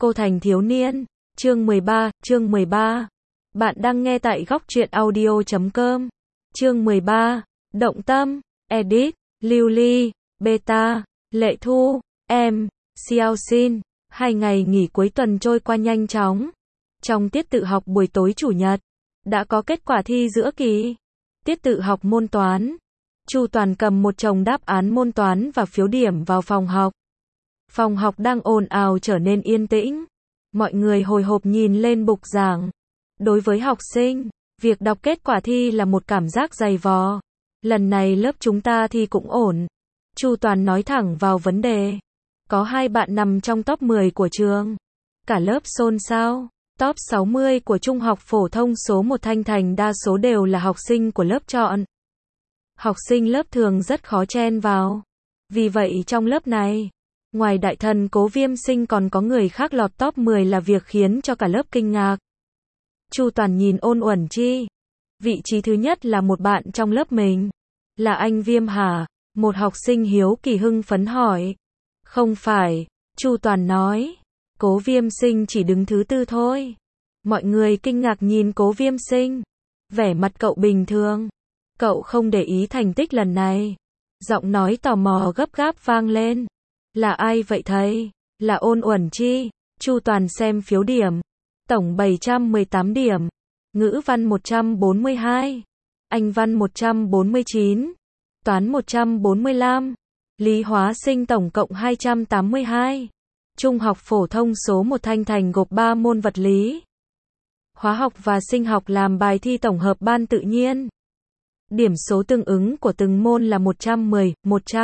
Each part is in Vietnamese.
Cô thành thiếu niên. Chương 13. Bạn đang nghe tại góc truyện audio.com. Chương 13. Động tâm. Edit. Lưu Ly. Beta. Lệ Thu. Em. Xiao Xin. 2 ngày nghỉ cuối tuần trôi qua nhanh chóng. Trong tiết tự học buổi tối chủ nhật, đã có kết quả thi giữa kỳ. Tiết tự học môn toán. Chu Toàn cầm một chồng đáp án môn toán và phiếu điểm vào phòng học. Phòng học đang ồn ào trở nên yên tĩnh. Mọi người hồi hộp nhìn lên bục giảng. Đối với học sinh, việc đọc kết quả thi là một cảm giác dày vò. Lần này lớp chúng ta thi cũng ổn. Chu Toàn nói thẳng vào vấn đề. Có 2 bạn nằm trong top 10 của trường. Cả lớp xôn xao. Top 60 của Trung học phổ thông số 1 Thanh Thành đa số đều là học sinh của lớp chọn. Học sinh lớp thường rất khó chen vào. Vì vậy trong lớp này, ngoài đại thần Cố Viêm Sinh còn có người khác lọt top 10 là việc khiến cho cả lớp kinh ngạc. Chu Toàn nhìn Ôn Uẩn Chi. Vị trí thứ nhất là một bạn trong lớp mình. Là anh Viêm hả? Một học sinh hiếu kỳ hưng phấn hỏi. Không phải, Chu Toàn nói. Cố Viêm Sinh chỉ đứng thứ 4 thôi. Mọi người kinh ngạc nhìn Cố Viêm Sinh. Vẻ mặt cậu bình thường. Cậu không để ý thành tích lần này. Giọng nói tò mò gấp gáp vang lên. Là ai vậy thầy? Là Ôn Uẩn Chi. Chu Toàn xem phiếu điểm. Tổng 718 điểm. Ngữ văn 142. Anh văn 149. Toán 145. Lý hóa sinh tổng cộng 282. Trung học phổ thông số 1 Thanh Thành gộp 3 môn vật lý, hóa học và sinh học làm bài thi tổng hợp ban tự nhiên. Điểm số tương ứng của từng môn là 110,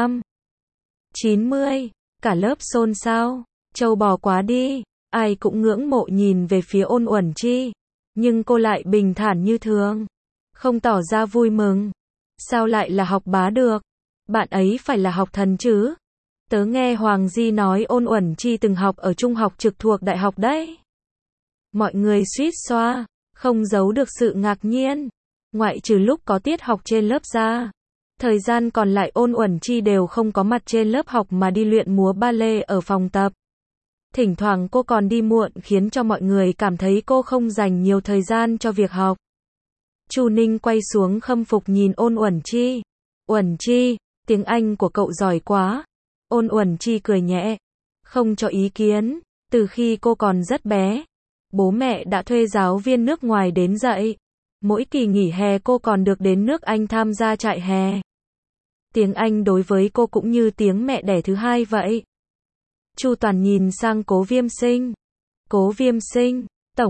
190. Cả lớp xôn xao. Trâu bò quá đi. Ai cũng ngưỡng mộ nhìn về phía Ôn Uẩn Chi. Nhưng cô lại bình thản như thường. Không tỏ ra vui mừng. Sao lại là học bá được? Bạn ấy phải là học thần chứ? Tớ nghe Hoàng Di nói Ôn Uẩn Chi từng học ở trung học trực thuộc đại học đấy. Mọi người suýt xoa, không giấu được sự ngạc nhiên. Ngoại trừ lúc có tiết học trên lớp ra, thời gian còn lại Ôn Uẩn Chi đều không có mặt trên lớp học mà đi luyện múa ballet ở phòng tập. Thỉnh thoảng cô còn đi muộn khiến cho mọi người cảm thấy cô không dành nhiều thời gian cho việc học. Chu Ninh quay xuống khâm phục nhìn Ôn Uẩn Chi. Uẩn Chi, tiếng Anh của cậu giỏi quá. Ôn Uẩn Chi cười nhẹ. Không cho ý kiến. Từ khi cô còn rất bé, bố mẹ đã thuê giáo viên nước ngoài đến dạy. Mỗi kỳ nghỉ hè cô còn được đến nước Anh tham gia trại hè. Tiếng Anh đối với cô cũng như tiếng mẹ đẻ thứ hai vậy. Chu Toàn nhìn sang Cố Viêm Sinh. Cố Viêm Sinh, tổng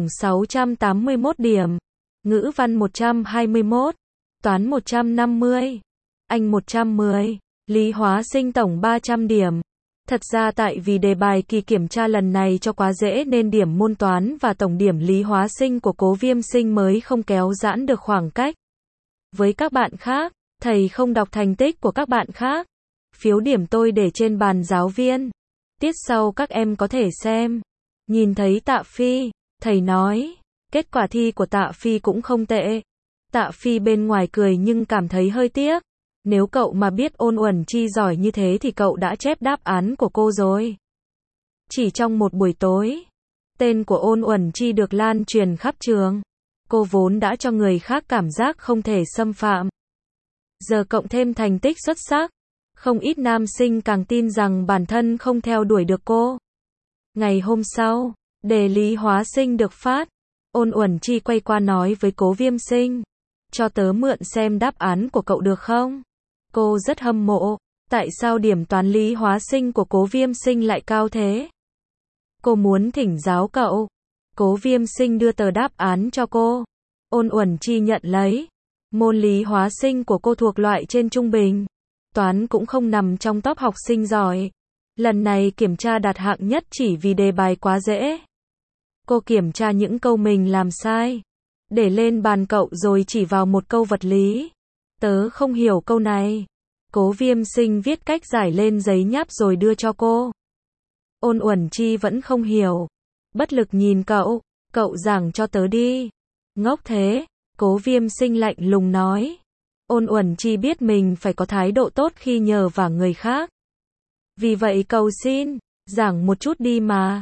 681 điểm. Ngữ văn 121. Toán 150. Anh 110. Lý hóa sinh tổng 300 điểm. Thật ra tại vì đề bài kỳ kiểm tra lần này cho quá dễ nên điểm môn toán và tổng điểm lý hóa sinh của Cố Viêm Sinh mới không kéo giãn được khoảng cách với các bạn khác. Thầy không đọc thành tích của các bạn khác. Phiếu điểm tôi để trên bàn giáo viên. Tiết sau các em có thể xem. Nhìn thấy Tạ Phi, thầy nói, kết quả thi của Tạ Phi cũng không tệ. Tạ Phi bên ngoài cười nhưng cảm thấy hơi tiếc. Nếu cậu mà biết Ôn Uẩn Chi giỏi như thế thì cậu đã chép đáp án của cô rồi. Chỉ trong một buổi tối, tên của Ôn Uẩn Chi được lan truyền khắp trường. Cô vốn đã cho người khác cảm giác không thể xâm phạm. Giờ cộng thêm thành tích xuất sắc, không ít nam sinh càng tin rằng bản thân không theo đuổi được cô. Ngày hôm sau, đề lý hóa sinh được phát. Ôn Uẩn Chi quay qua nói với Cố Viêm Sinh. Cho tớ mượn xem đáp án của cậu được không? Cô rất hâm mộ. Tại sao điểm toán lý hóa sinh của Cố Viêm Sinh lại cao thế? Cô muốn thỉnh giáo cậu. Cố Viêm Sinh đưa tờ đáp án cho cô. Ôn Uẩn Chi nhận lấy. Môn lý hóa sinh của cô thuộc loại trên trung bình. Toán cũng không nằm trong top học sinh giỏi. Lần này kiểm tra đạt hạng nhất chỉ vì đề bài quá dễ. Cô kiểm tra những câu mình làm sai, để lên bàn cậu rồi chỉ vào một câu vật lý. Tớ không hiểu câu này. Cố Viêm Sinh viết cách giải lên giấy nháp rồi đưa cho cô. Ôn Uẩn Chi vẫn không hiểu. Bất lực nhìn cậu. Cậu giảng cho tớ đi. Ngốc thế. Cố Viêm Sinh lạnh lùng nói. Ôn Uẩn Chi biết mình phải có thái độ tốt khi nhờ vả người khác. Vì vậy cầu xin, giảng một chút đi mà.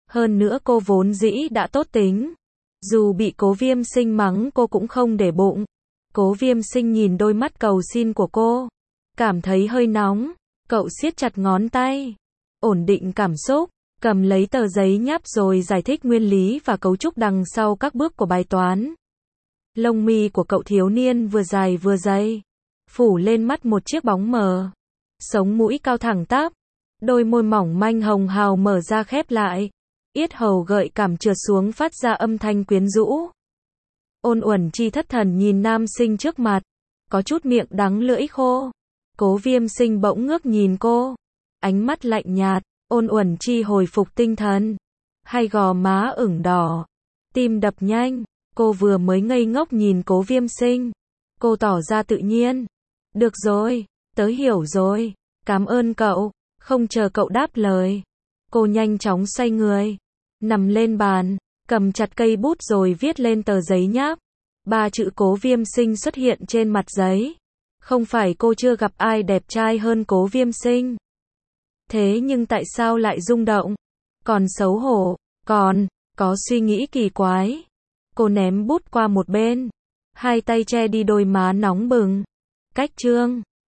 Hơn nữa cô vốn dĩ đã tốt tính. Dù bị Cố Viêm Sinh mắng cô cũng không để bụng. Cố Viêm Sinh nhìn đôi mắt cầu xin của cô, cảm thấy hơi nóng. Cậu siết chặt ngón tay, ổn định cảm xúc, cầm lấy tờ giấy nháp rồi giải thích nguyên lý và cấu trúc đằng sau các bước của bài toán. Lông mi của cậu thiếu niên vừa dài vừa dày, phủ lên mắt một chiếc bóng mờ. Sống mũi cao thẳng tắp, đôi môi mỏng manh hồng hào mở ra khép lại. Yết hầu gợi cảm trượt xuống phát ra âm thanh quyến rũ. Ôn Uẩn Chi thất thần nhìn nam sinh trước mặt, có chút miệng đắng lưỡi khô. Cố Viêm Sinh bỗng ngước nhìn cô, ánh mắt lạnh nhạt. Ôn Uẩn Chi hồi phục tinh thần, hai gò má ửng đỏ, tim đập nhanh. Cô vừa mới ngây ngốc nhìn Cố Viêm Sinh, cô tỏ ra tự nhiên. Được rồi, tớ hiểu rồi, cảm ơn cậu. Không chờ cậu đáp lời, cô nhanh chóng xoay người, nằm lên bàn, cầm chặt cây bút rồi viết lên tờ giấy nháp. 3 chữ Cố Viêm Sinh xuất hiện trên mặt giấy. Không phải cô chưa gặp ai đẹp trai hơn Cố Viêm Sinh. Thế nhưng tại sao lại rung động? Còn xấu hổ, còn có suy nghĩ kỳ quái. Cô ném bút qua một bên, hai tay che đi đôi má nóng bừng. Cách chương